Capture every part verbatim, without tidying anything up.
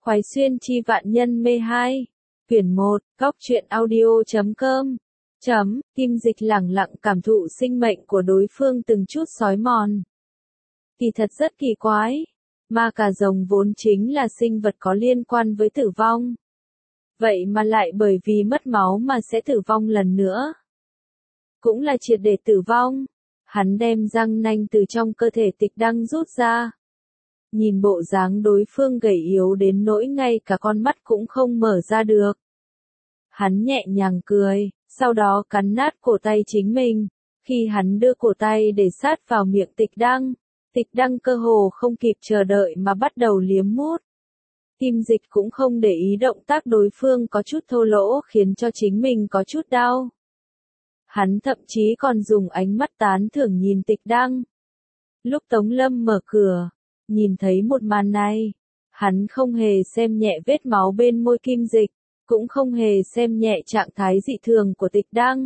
Khoái xuyên chi vạn nhân mê hai. Quyển một, góc truyện audio chấm com. Chấm, Kim Dịch lẳng lặng cảm thụ sinh mệnh của đối phương từng chút xói mòn. Kỳ thật rất kỳ quái. Ma cà rồng vốn chính là sinh vật có liên quan với tử vong. Vậy mà lại bởi vì mất máu mà sẽ tử vong lần nữa. Cũng là triệt để tử vong. Hắn đem răng nanh từ trong cơ thể Tịch Đăng rút ra. Nhìn bộ dáng đối phương gầy yếu đến nỗi ngay cả con mắt cũng không mở ra được. Hắn nhẹ nhàng cười, sau đó cắn nát cổ tay chính mình. Khi hắn đưa cổ tay để sát vào miệng Tịch Đăng, Tịch Đăng cơ hồ không kịp chờ đợi mà bắt đầu liếm mút. Kim Dịch cũng không để ý động tác đối phương có chút thô lỗ khiến cho chính mình có chút đau. Hắn thậm chí còn dùng ánh mắt tán thưởng nhìn Tịch Đăng. Lúc Tống Lâm mở cửa, nhìn thấy một màn này, hắn không hề xem nhẹ vết máu bên môi Kim Dịch, cũng không hề xem nhẹ trạng thái dị thường của Tịch Đăng.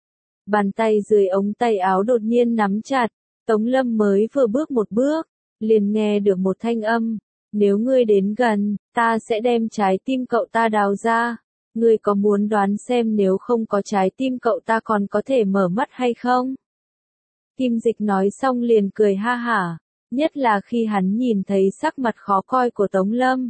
Bàn tay dưới ống tay áo đột nhiên nắm chặt, Tống Lâm mới vừa bước một bước, liền nghe được một thanh âm, nếu ngươi đến gần, ta sẽ đem trái tim cậu ta đào ra, ngươi có muốn đoán xem nếu không có trái tim cậu ta còn có thể mở mắt hay không? Kim Dịch nói xong liền cười ha hả. Nhất là khi hắn nhìn thấy sắc mặt khó coi của Tống Lâm.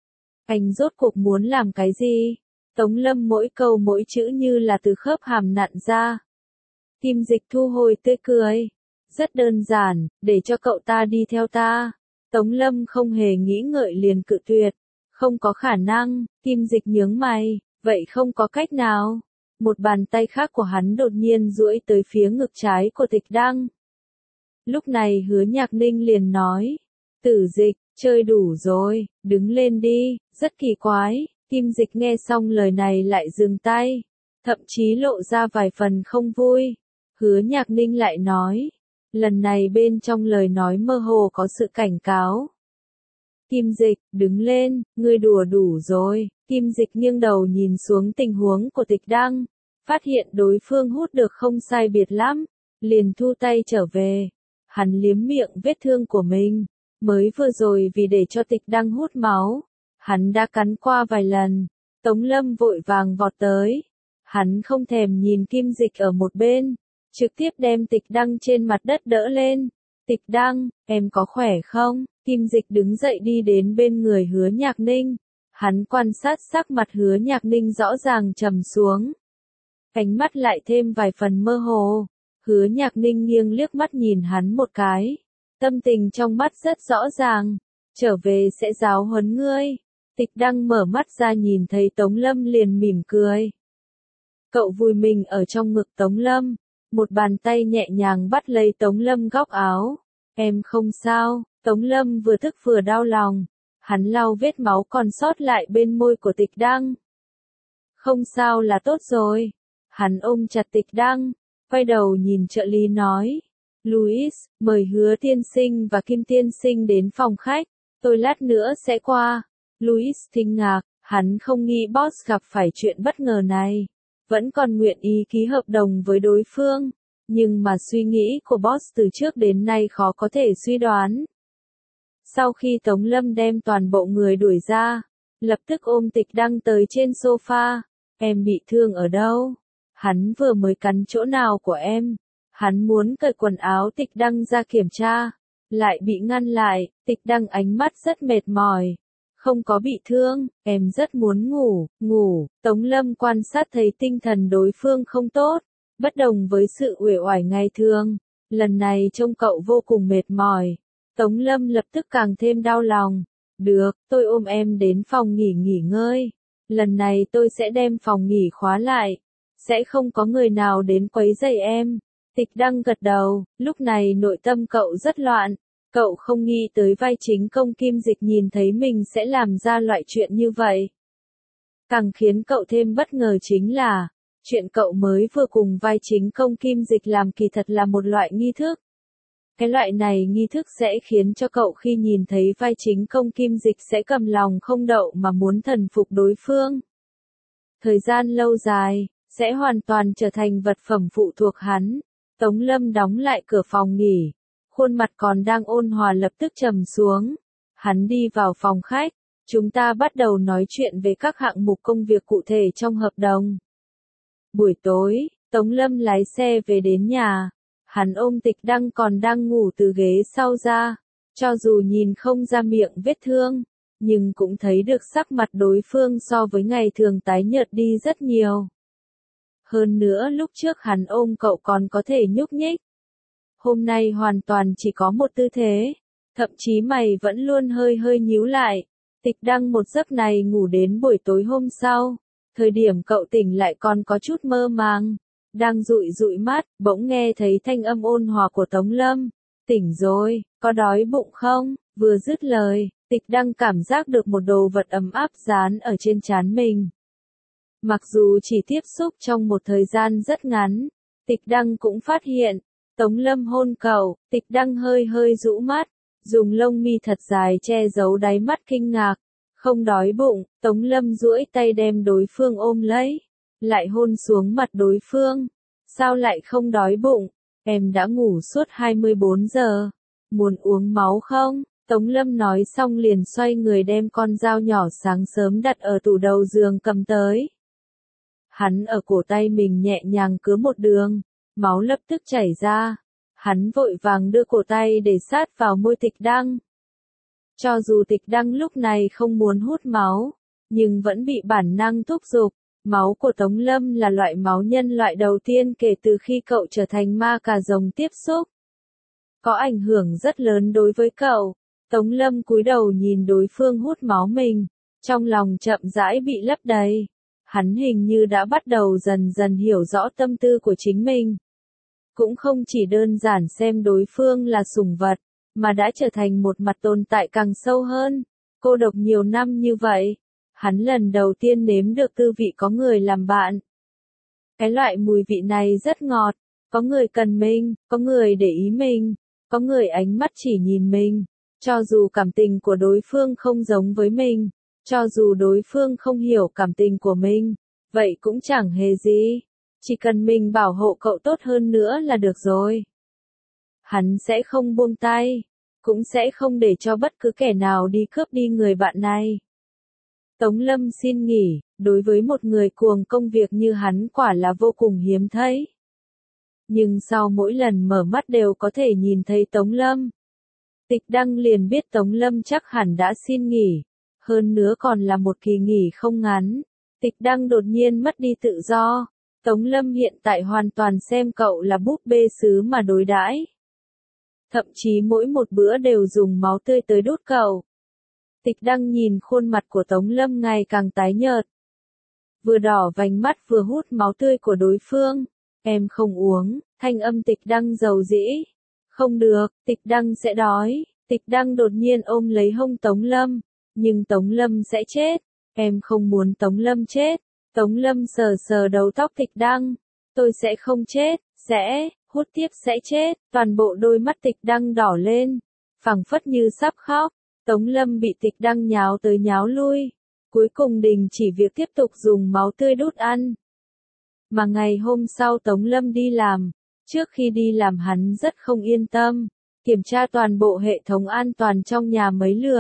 Anh rốt cuộc muốn làm cái gì? Tống Lâm mỗi câu mỗi chữ như là từ khớp hàm nặn ra. Kim Dịch thu hồi tươi cười. Rất đơn giản, để cho cậu ta đi theo ta. Tống Lâm không hề nghĩ ngợi liền cự tuyệt. Không có khả năng, Kim Dịch nhướng mày, vậy không có cách nào. Một bàn tay khác của hắn đột nhiên duỗi tới phía ngực trái của Tịch Đăng. Lúc này Hứa Nhạc Ninh liền nói, Tử Dịch, chơi đủ rồi, đứng lên đi, rất kỳ quái. Kim Dịch nghe xong lời này lại dừng tay, thậm chí lộ ra vài phần không vui. Hứa Nhạc Ninh lại nói, lần này bên trong lời nói mơ hồ có sự cảnh cáo. Kim Dịch, đứng lên, ngươi đùa đủ rồi. Kim Dịch nghiêng đầu nhìn xuống tình huống của Tịch Đăng, phát hiện đối phương hút được không sai biệt lắm, liền thu tay trở về. Hắn liếm miệng vết thương của mình, mới vừa rồi vì để cho Tịch Đăng hút máu, hắn đã cắn qua vài lần. Tống Lâm vội vàng vọt tới, hắn không thèm nhìn Kim Dịch ở một bên, trực tiếp đem Tịch Đăng trên mặt đất đỡ lên. Tịch Đăng, em có khỏe không? Kim Dịch đứng dậy đi đến bên người Hứa Nhạc Ninh, hắn quan sát sắc mặt Hứa Nhạc Ninh rõ ràng trầm xuống, ánh mắt lại thêm vài phần mơ hồ. Hứa Nhạc Ninh nghiêng liếc mắt nhìn hắn một cái. Tâm tình trong mắt rất rõ ràng. Trở về sẽ giáo huấn ngươi. Tịch Đăng mở mắt ra nhìn thấy Tống Lâm liền mỉm cười. Cậu vùi mình ở trong ngực Tống Lâm. Một bàn tay nhẹ nhàng bắt lấy Tống Lâm góc áo. Em không sao. Tống Lâm vừa tức vừa đau lòng. Hắn lau vết máu còn sót lại bên môi của Tịch Đăng. Không sao là tốt rồi. Hắn ôm chặt Tịch Đăng. Quay đầu nhìn trợ lý nói, Louis, mời Hứa tiên sinh và Kim tiên sinh đến phòng khách, tôi lát nữa sẽ qua. Louis kinh ngạc, hắn không nghĩ boss gặp phải chuyện bất ngờ này, vẫn còn nguyện ý ký hợp đồng với đối phương, nhưng mà suy nghĩ của boss từ trước đến nay khó có thể suy đoán. Sau khi Tống Lâm đem toàn bộ người đuổi ra, lập tức ôm Tịch Đăng tới trên sofa, em bị thương ở đâu? Hắn vừa mới cắn chỗ nào của em? Hắn muốn cởi quần áo Tịch Đăng ra kiểm tra, lại bị ngăn lại. Tịch Đăng ánh mắt rất mệt mỏi. Không có bị thương, em rất muốn ngủ, ngủ. Tống Lâm quan sát thấy tinh thần đối phương không tốt, bất đồng với sự uể oải ngày thường. Lần này trông cậu vô cùng mệt mỏi. Tống Lâm lập tức càng thêm đau lòng. Được, tôi ôm em đến phòng nghỉ nghỉ ngơi. Lần này tôi sẽ đem phòng nghỉ khóa lại. Sẽ không có người nào đến quấy rầy em. Tịch Đăng gật đầu, lúc này nội tâm cậu rất loạn. Cậu không nghĩ tới vai chính công Kim Dịch nhìn thấy mình sẽ làm ra loại chuyện như vậy. Càng khiến cậu thêm bất ngờ chính là, chuyện cậu mới vừa cùng vai chính công Kim Dịch làm kỳ thật là một loại nghi thức. Cái loại này nghi thức sẽ khiến cho cậu khi nhìn thấy vai chính công Kim Dịch sẽ cầm lòng không đậu mà muốn thần phục đối phương. Thời gian lâu dài, sẽ hoàn toàn trở thành vật phẩm phụ thuộc hắn. Tống Lâm đóng lại cửa phòng nghỉ, khuôn mặt còn đang ôn hòa lập tức trầm xuống. Hắn đi vào phòng khách, Chúng ta bắt đầu nói chuyện về các hạng mục công việc cụ thể trong hợp đồng. Buổi tối, Tống Lâm lái xe về đến nhà. Hắn ôm Tịch Đăng còn đang ngủ từ ghế sau ra. Cho dù nhìn không ra miệng vết thương, nhưng cũng thấy được sắc mặt đối phương so với ngày thường tái nhợt đi rất nhiều. Hơn nữa lúc trước hắn ôm cậu còn có thể nhúc nhích. Hôm nay hoàn toàn chỉ có một tư thế. Thậm chí mày vẫn luôn hơi hơi nhíu lại. Tịch Đăng một giấc này ngủ đến buổi tối hôm sau. Thời điểm cậu tỉnh lại còn có chút mơ màng. Đang dụi dụi mắt, bỗng nghe thấy thanh âm ôn hòa của Tống Lâm. Tỉnh rồi, có đói bụng không? Vừa dứt lời, Tịch Đăng cảm giác được một đồ vật ấm áp dán ở trên trán mình. Mặc dù chỉ tiếp xúc trong một thời gian rất ngắn, Tịch Đăng cũng phát hiện, Tống Lâm hôn cậu, Tịch Đăng hơi hơi rũ mắt, dùng lông mi thật dài che giấu đáy mắt kinh ngạc. Không đói bụng, Tống Lâm duỗi tay đem đối phương ôm lấy, lại hôn xuống mặt đối phương. Sao lại không đói bụng? Em đã ngủ suốt hai mươi bốn giờ. Muốn uống máu không? Tống Lâm nói xong liền xoay người đem con dao nhỏ sáng sớm đặt ở tủ đầu giường cầm tới. Hắn ở cổ tay mình nhẹ nhàng cứa một đường, máu lập tức chảy ra. Hắn vội vàng đưa cổ tay để sát vào môi Tịch Đăng. Cho dù Tịch Đăng lúc này không muốn hút máu, nhưng vẫn bị bản năng thúc giục. Máu của Tống Lâm là loại máu nhân loại đầu tiên kể từ khi cậu trở thành ma cà rồng tiếp xúc. Có ảnh hưởng rất lớn đối với cậu. Tống Lâm cúi đầu nhìn đối phương hút máu mình, trong lòng chậm rãi bị lấp đầy. Hắn hình như đã bắt đầu dần dần hiểu rõ tâm tư của chính mình. Cũng không chỉ đơn giản xem đối phương là sủng vật, mà đã trở thành một mặt tồn tại càng sâu hơn. Cô độc nhiều năm như vậy, hắn lần đầu tiên nếm được tư vị có người làm bạn. Cái loại mùi vị này rất ngọt, có người cần mình, có người để ý mình, có người ánh mắt chỉ nhìn mình. Cho dù cảm tình của đối phương không giống với mình, cho dù đối phương không hiểu cảm tình của mình, vậy cũng chẳng hề gì. Chỉ cần mình bảo hộ cậu tốt hơn nữa là được rồi. Hắn sẽ không buông tay, cũng sẽ không để cho bất cứ kẻ nào đi cướp đi người bạn này. Tống Lâm xin nghỉ, đối với một người cuồng công việc như hắn quả là vô cùng hiếm thấy. Nhưng sau mỗi lần mở mắt đều có thể nhìn thấy Tống Lâm. Tịch Đăng liền biết Tống Lâm chắc hẳn đã xin nghỉ, hơn nữa còn là một kỳ nghỉ không ngắn. Tịch Đăng đột nhiên mất đi tự do. Tống Lâm hiện tại hoàn toàn xem cậu là búp bê sứ mà đối đãi. Thậm chí mỗi một bữa đều dùng máu tươi tới đút cậu. Tịch Đăng nhìn khuôn mặt của Tống Lâm ngày càng tái nhợt. Vừa đỏ vành mắt vừa hút máu tươi của đối phương. Em không uống, thanh âm Tịch Đăng dầu dĩ. Không được, Tịch Đăng sẽ đói. Tịch Đăng đột nhiên ôm lấy hông Tống Lâm. Nhưng Tống Lâm sẽ chết. Em không muốn Tống Lâm chết. Tống Lâm sờ sờ đầu tóc Tịch Đăng. Tôi sẽ không chết, sẽ, hút tiếp sẽ chết. Toàn bộ đôi mắt Tịch Đăng đỏ lên, phảng phất như sắp khóc. Tống Lâm bị Tịch Đăng nháo tới nháo lui. Cuối cùng đình chỉ việc tiếp tục dùng máu tươi đút ăn. Mà ngày hôm sau Tống Lâm đi làm. Trước khi đi làm hắn rất không yên tâm. Kiểm tra toàn bộ hệ thống an toàn trong nhà mấy lượt.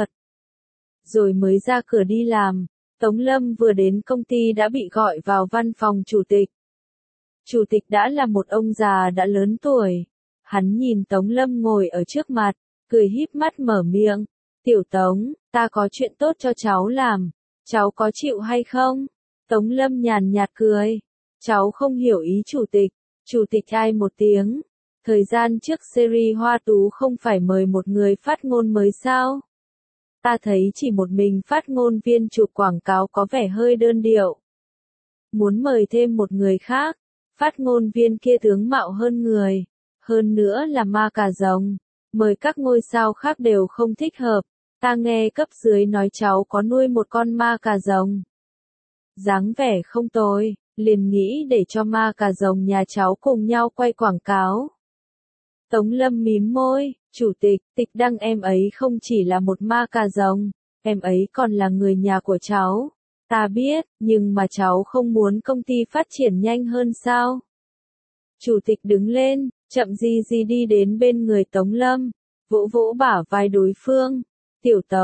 Rồi mới ra cửa đi làm. Tống Lâm vừa đến công ty đã bị gọi vào văn phòng chủ tịch. Chủ tịch đã là một ông già đã lớn tuổi. Hắn nhìn Tống Lâm ngồi ở trước mặt, cười híp mắt mở miệng. Tiểu Tống, ta có chuyện tốt cho cháu làm. Cháu có chịu hay không? Tống Lâm nhàn nhạt cười. Cháu không hiểu ý chủ tịch. Chủ tịch ai một tiếng. Thời gian trước series Hoa Tú không phải mời một người phát ngôn mới sao? Ta thấy chỉ một mình phát ngôn viên chụp quảng cáo có vẻ hơi đơn điệu. Muốn mời thêm một người khác, phát ngôn viên kia tướng mạo hơn người, hơn nữa là ma cà rồng, mời các ngôi sao khác đều không thích hợp. Ta nghe cấp dưới nói cháu có nuôi một con ma cà rồng. Dáng vẻ không tồi, liền nghĩ để cho ma cà rồng nhà cháu cùng nhau quay quảng cáo. Tống Lâm mím môi, chủ tịch, Tịch Đăng em ấy không chỉ là một ma cà rồng, em ấy còn là người nhà của cháu. Ta biết, nhưng mà cháu không muốn công ty phát triển nhanh hơn sao? Chủ tịch đứng lên, chậm gì gì đi đến bên người Tống Lâm, vỗ vỗ bả vai đối phương. Tiểu Tống,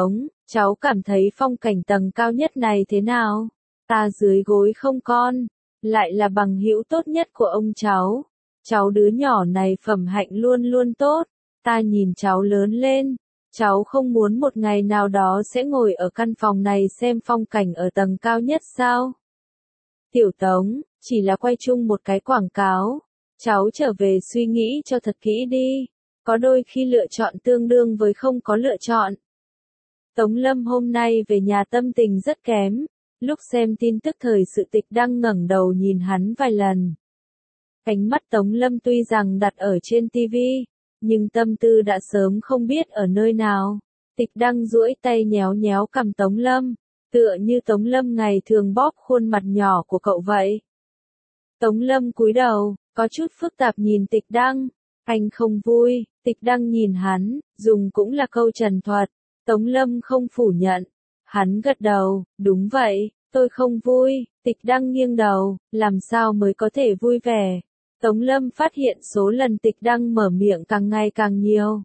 cháu cảm thấy phong cảnh tầng cao nhất này thế nào? Ta dưới gối không con, lại là bằng hữu tốt nhất của ông cháu. Cháu đứa nhỏ này phẩm hạnh luôn luôn tốt, ta nhìn cháu lớn lên, cháu không muốn một ngày nào đó sẽ ngồi ở căn phòng này xem phong cảnh ở tầng cao nhất sao? Tiểu Tống, chỉ là quay chung một cái quảng cáo, cháu trở về suy nghĩ cho thật kỹ đi, có đôi khi lựa chọn tương đương với không có lựa chọn. Tống Lâm hôm nay về nhà tâm tình rất kém, lúc xem tin tức thời sự Tịch Đăng ngẩng đầu nhìn hắn vài lần. Ánh mắt Tống Lâm tuy rằng đặt ở trên tivi, nhưng tâm tư đã sớm không biết ở nơi nào. Tịch Đăng duỗi tay nhéo nhéo cằm Tống Lâm, tựa như Tống Lâm ngày thường bóp khuôn mặt nhỏ của cậu vậy. Tống Lâm cúi đầu, có chút phức tạp nhìn Tịch Đăng, anh không vui. Tịch Đăng nhìn hắn, dùng cũng là câu trần thuật. Tống Lâm không phủ nhận. Hắn gật đầu, đúng vậy, tôi không vui. Tịch Đăng nghiêng đầu, làm sao mới có thể vui vẻ. Tống Lâm phát hiện số lần Tịch Đăng mở miệng càng ngày càng nhiều.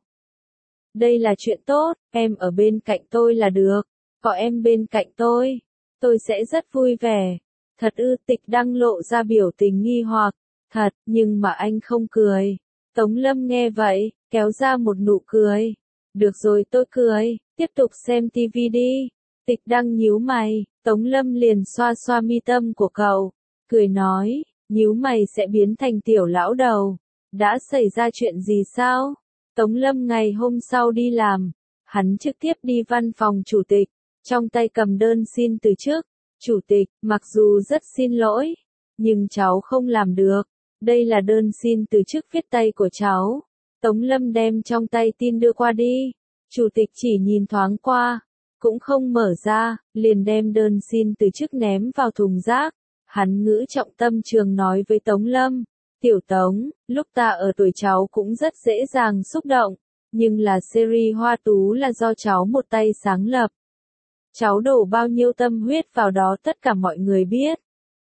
Đây là chuyện tốt, em ở bên cạnh tôi là được. Có em bên cạnh tôi, tôi sẽ rất vui vẻ. Thật ư? Tịch Đăng lộ ra biểu tình nghi hoặc. Thật, nhưng mà anh không cười. Tống Lâm nghe vậy, kéo ra một nụ cười. Được rồi tôi cười, tiếp tục xem tivi đi. Tịch Đăng nhíu mày, Tống Lâm liền xoa xoa mi tâm của cậu, cười nói, nhíu mày sẽ biến thành tiểu lão đầu. Đã xảy ra chuyện gì sao? Tống Lâm ngày hôm sau đi làm, hắn trực tiếp đi văn phòng chủ tịch, trong tay cầm đơn xin từ chức. Chủ tịch, mặc dù rất xin lỗi, nhưng cháu không làm được. Đây là đơn xin từ chức viết tay của cháu. Tống Lâm đem trong tay tin đưa qua đi. Chủ tịch chỉ nhìn thoáng qua, cũng không mở ra, liền đem đơn xin từ chức ném vào thùng rác. Hắn ngữ trọng tâm trường nói với Tống Lâm, Tiểu Tống, lúc ta ở tuổi cháu cũng rất dễ dàng xúc động, nhưng là series Hoa Tú là do cháu một tay sáng lập. Cháu đổ bao nhiêu tâm huyết vào đó tất cả mọi người biết.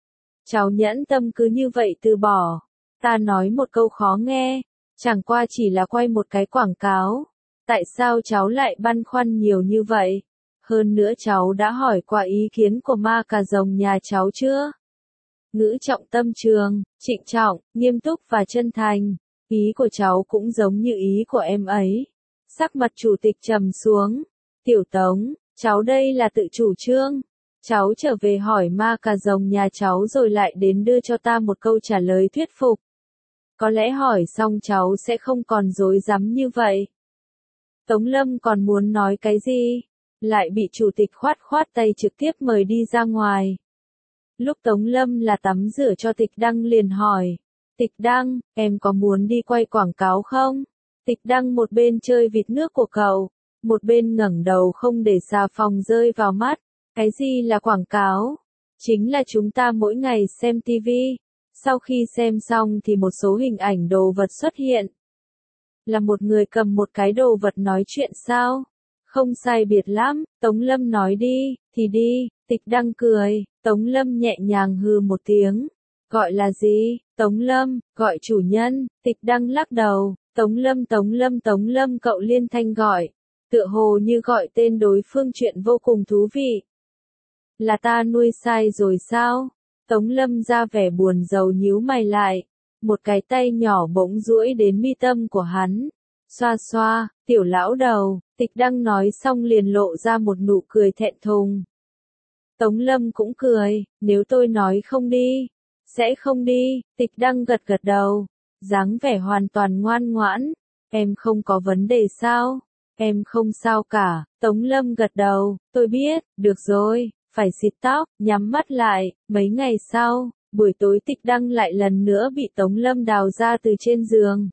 Cháu nhẫn tâm cứ như vậy từ bỏ. Ta nói một câu khó nghe, chẳng qua chỉ là quay một cái quảng cáo. Tại sao cháu lại băn khoăn nhiều như vậy? Hơn nữa cháu đã hỏi qua ý kiến của ma cà rồng nhà cháu chưa? Ngữ trọng tâm trường, trịnh trọng, nghiêm túc và chân thành. Ý của cháu cũng giống như ý của em ấy. Sắc mặt chủ tịch trầm xuống. Tiểu Tống, cháu đây là tự chủ trương. Cháu trở về hỏi ma cà rồng nhà cháu rồi lại đến đưa cho ta một câu trả lời thuyết phục. Có lẽ hỏi xong cháu sẽ không còn dối rắm như vậy. Tống Lâm còn muốn nói cái gì? Lại bị chủ tịch khoát khoát tay trực tiếp mời đi ra ngoài. Lúc Tống Lâm là tắm rửa cho Tịch Đăng liền hỏi. Tịch Đăng, em có muốn đi quay quảng cáo không? Tịch Đăng một bên chơi vịt nước của cậu, một bên ngẩng đầu không để xà phòng rơi vào mắt. Cái gì là quảng cáo? Chính là chúng ta mỗi ngày xem tivi. Sau khi xem xong thì một số hình ảnh đồ vật xuất hiện. Là một người cầm một cái đồ vật nói chuyện sao? Không sai biệt lắm, Tống Lâm nói đi, thì đi. Tịch Đăng cười, Tống Lâm nhẹ nhàng hừ một tiếng. Gọi là gì? Tống Lâm, gọi chủ nhân. Tịch Đăng lắc đầu, Tống Lâm Tống Lâm Tống Lâm cậu liên thanh gọi. Tựa hồ như gọi tên đối phương chuyện vô cùng thú vị. Là ta nuôi sai rồi sao? Tống Lâm ra vẻ buồn rầu nhíu mày lại. Một cái tay nhỏ bỗng duỗi đến mi tâm của hắn. Xoa xoa, tiểu lão đầu. Tịch Đăng nói xong liền lộ ra một nụ cười thẹn thùng. Tống Lâm cũng cười, nếu tôi nói không đi, sẽ không đi. Tịch Đăng gật gật đầu, dáng vẻ hoàn toàn ngoan ngoãn. Em không có vấn đề sao? Em không sao cả. Tống Lâm gật đầu, tôi biết, được rồi, phải xịt tóc, nhắm mắt lại. Mấy ngày sau, buổi tối Tịch Đăng lại lần nữa bị Tống Lâm đào ra từ trên giường.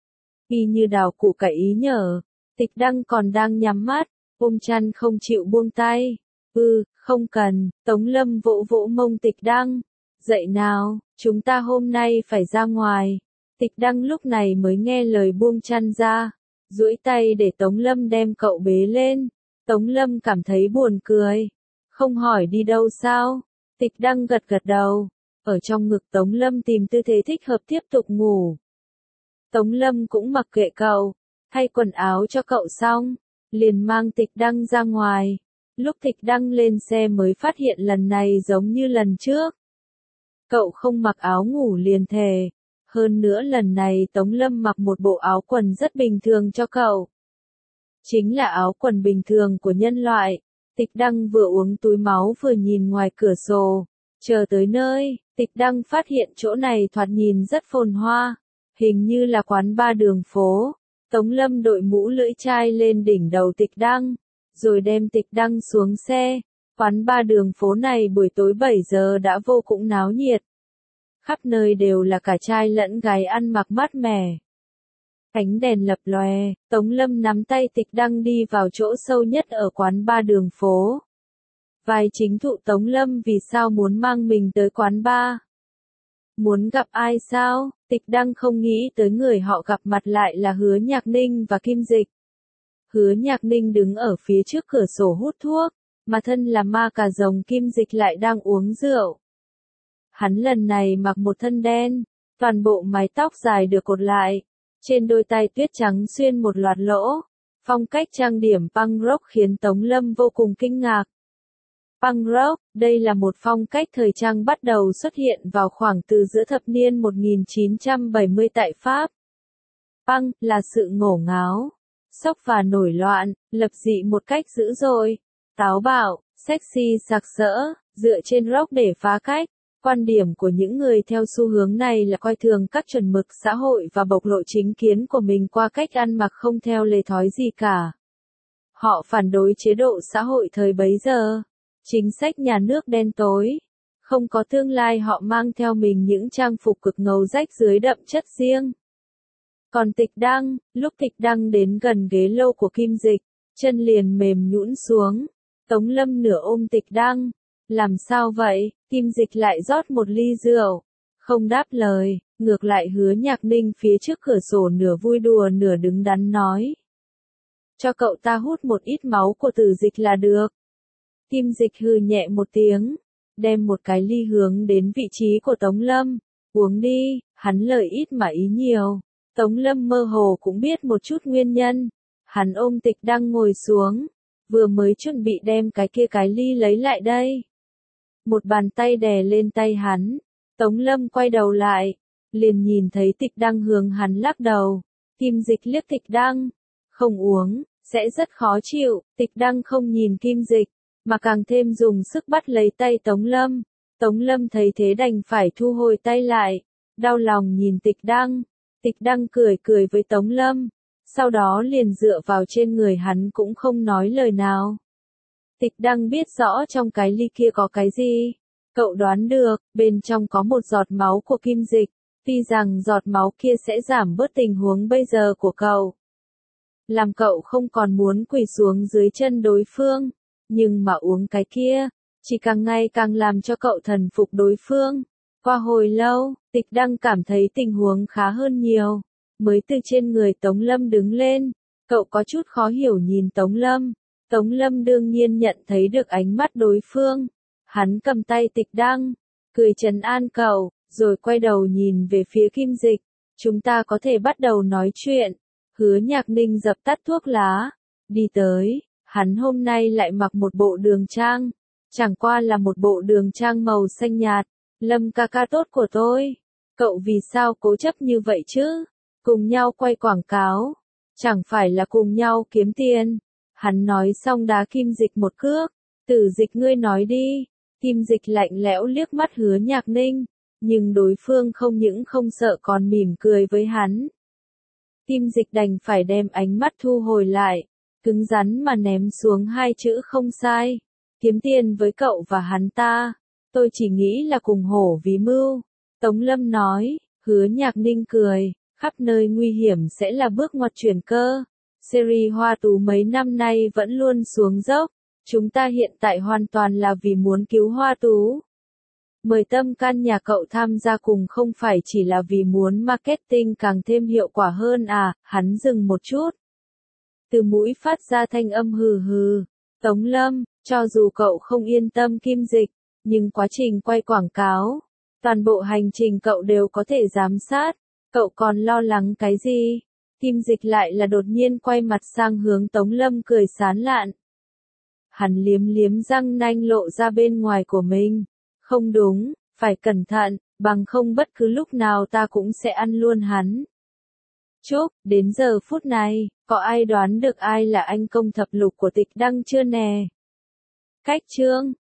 Y như đào củ cải ý nhở. Tịch Đăng còn đang nhắm mắt, ôm chăn không chịu buông tay. Ừ, không cần. Tống Lâm vỗ vỗ mông Tịch Đăng. Dậy nào, chúng ta hôm nay phải ra ngoài. Tịch Đăng lúc này mới nghe lời buông chăn ra, duỗi tay để Tống Lâm đem cậu bế lên. Tống Lâm cảm thấy buồn cười. Không hỏi đi đâu sao? Tịch Đăng gật gật đầu. Ở trong ngực Tống Lâm tìm tư thế thích hợp tiếp tục ngủ. Tống Lâm cũng mặc kệ cậu, thay quần áo cho cậu xong, liền mang Tịch Đăng ra ngoài. Lúc Tịch Đăng lên xe mới phát hiện lần này giống như lần trước. Cậu không mặc áo ngủ liền thề. Hơn nữa lần này Tống Lâm mặc một bộ áo quần rất bình thường cho cậu. Chính là áo quần bình thường của nhân loại. Tịch Đăng vừa uống túi máu vừa nhìn ngoài cửa sổ. Chờ tới nơi, Tịch Đăng phát hiện chỗ này thoạt nhìn rất phồn hoa. Hình như là quán bar đường phố. Tống Lâm đội mũ lưỡi chai lên đỉnh đầu Tịch Đăng, rồi đem Tịch Đăng xuống xe. Quán bar đường phố này buổi tối bảy giờ đã vô cùng náo nhiệt. Khắp nơi đều là cả trai lẫn gái ăn mặc mát mẻ. Ánh đèn lập lòe, Tống Lâm nắm tay Tịch Đăng đi vào chỗ sâu nhất ở quán bar đường phố. Vai chính thụ Tống Lâm vì sao muốn mang mình tới quán bar? Muốn gặp ai sao? Tịch Đăng không nghĩ tới người họ gặp mặt lại là Hứa Nhạc Ninh và Kim Dịch. Hứa Nhạc Ninh đứng ở phía trước cửa sổ hút thuốc, mà thân là ma cà rồng Kim Dịch lại đang uống rượu. Hắn lần này mặc một thân đen, toàn bộ mái tóc dài được cột lại, trên đôi tay tuyết trắng xuyên một loạt lỗ. Phong cách trang điểm punk rock khiến Tống Lâm vô cùng kinh ngạc. Punk rock, đây là một phong cách thời trang bắt đầu xuất hiện vào khoảng từ giữa thập niên một nghìn chín trăm bảy mươi tại Pháp. Punk là sự ngổ ngáo, sốc và nổi loạn, lập dị một cách dữ dội, táo bạo, sexy sặc sỡ, dựa trên rock để phá cách. Quan điểm của những người theo xu hướng này là coi thường các chuẩn mực xã hội và bộc lộ chính kiến của mình qua cách ăn mặc không theo lề thói gì cả. Họ phản đối chế độ xã hội thời bấy giờ, chính sách nhà nước đen tối, không có tương lai. Họ mang theo mình những trang phục cực ngầu rách dưới đậm chất riêng. Còn Tịch Đăng, lúc Tịch Đăng đến gần ghế lô của Kim Dịch, chân liền mềm nhũn xuống. Tống Lâm nửa ôm Tịch Đăng. Làm sao vậy? Kim Dịch lại rót một ly rượu. Không đáp lời, ngược lại Hứa Nhạc Ninh phía trước cửa sổ nửa vui đùa nửa đứng đắn nói. Cho cậu ta hút một ít máu của Tử Dịch là được. Kim Dịch hừ nhẹ một tiếng, đem một cái ly hướng đến vị trí của Tống Lâm. Uống đi, hắn lời ít mà ý nhiều. Tống Lâm mơ hồ cũng biết một chút nguyên nhân. Hắn ôm Tịch Đăng ngồi xuống, vừa mới chuẩn bị đem cái kia cái ly lấy lại đây. Một bàn tay đè lên tay hắn. Tống Lâm quay đầu lại, liền nhìn thấy Tịch Đăng hướng hắn lắc đầu. Kim Dịch liếc Tịch Đăng. Không uống, sẽ rất khó chịu. Tịch Đăng không nhìn Kim Dịch, mà càng thêm dùng sức bắt lấy tay Tống Lâm. Tống Lâm thấy thế đành phải thu hồi tay lại, đau lòng nhìn Tịch Đăng. Tịch Đăng cười cười với Tống Lâm, sau đó liền dựa vào trên người hắn cũng không nói lời nào. Tịch Đăng biết rõ trong cái ly kia có cái gì. Cậu đoán được, bên trong có một giọt máu của Kim Dịch. Tuy rằng giọt máu kia sẽ giảm bớt tình huống bây giờ của cậu, làm cậu không còn muốn quỳ xuống dưới chân đối phương. Nhưng mà uống cái kia, chỉ càng ngày càng làm cho cậu thần phục đối phương. Qua hồi lâu, Tịch Đăng cảm thấy tình huống khá hơn nhiều. Mới từ trên người Tống Lâm đứng lên, cậu có chút khó hiểu nhìn Tống Lâm. Tống Lâm đương nhiên nhận thấy được ánh mắt đối phương. Hắn cầm tay Tịch Đăng, cười trấn an cậu, rồi quay đầu nhìn về phía Kim Dịch. Chúng ta có thể bắt đầu nói chuyện. Hứa Nhạc Ninh dập tắt thuốc lá, đi tới. Hắn hôm nay lại mặc một bộ đường trang. Chẳng qua là một bộ đường trang màu xanh nhạt. Lâm ca ca tốt của tôi. Cậu vì sao cố chấp như vậy chứ? Cùng nhau quay quảng cáo. Chẳng phải là cùng nhau kiếm tiền. Hắn nói xong đá Kim Dịch một cước. Tử Dịch ngươi nói đi. Kim Dịch lạnh lẽo liếc mắt Hứa Nhạc Ninh. Nhưng đối phương không những không sợ còn mỉm cười với hắn. Kim Dịch đành phải đem ánh mắt thu hồi lại. Cứng rắn mà ném xuống hai chữ không sai. Kiếm tiền với cậu và hắn ta. Tôi chỉ nghĩ là cùng hổ vì mưu. Tống Lâm nói. Hứa Nhạc Ninh cười. Khắp nơi nguy hiểm sẽ là bước ngoặt chuyển cơ. Series Hoa Tú mấy năm nay vẫn luôn xuống dốc. Chúng ta hiện tại hoàn toàn là vì muốn cứu Hoa Tú. Mời Tâm Can nhà cậu tham gia cùng không phải chỉ là vì muốn marketing càng thêm hiệu quả hơn à. Hắn dừng một chút. Từ mũi phát ra thanh âm hừ hừ. Tống Lâm, cho dù cậu không yên tâm Kim Dịch, nhưng quá trình quay quảng cáo, toàn bộ hành trình cậu đều có thể giám sát. Cậu còn lo lắng cái gì? Kim Dịch lại là đột nhiên quay mặt sang hướng Tống Lâm cười sán lạn. Hắn liếm liếm răng nanh lộ ra bên ngoài của mình. Không đúng, phải cẩn thận, bằng không bất cứ lúc nào ta cũng sẽ ăn luôn hắn. Chúc, đến giờ phút này, có ai đoán được ai là anh công thập lục của Tịch Đăng chưa nè? Cách chương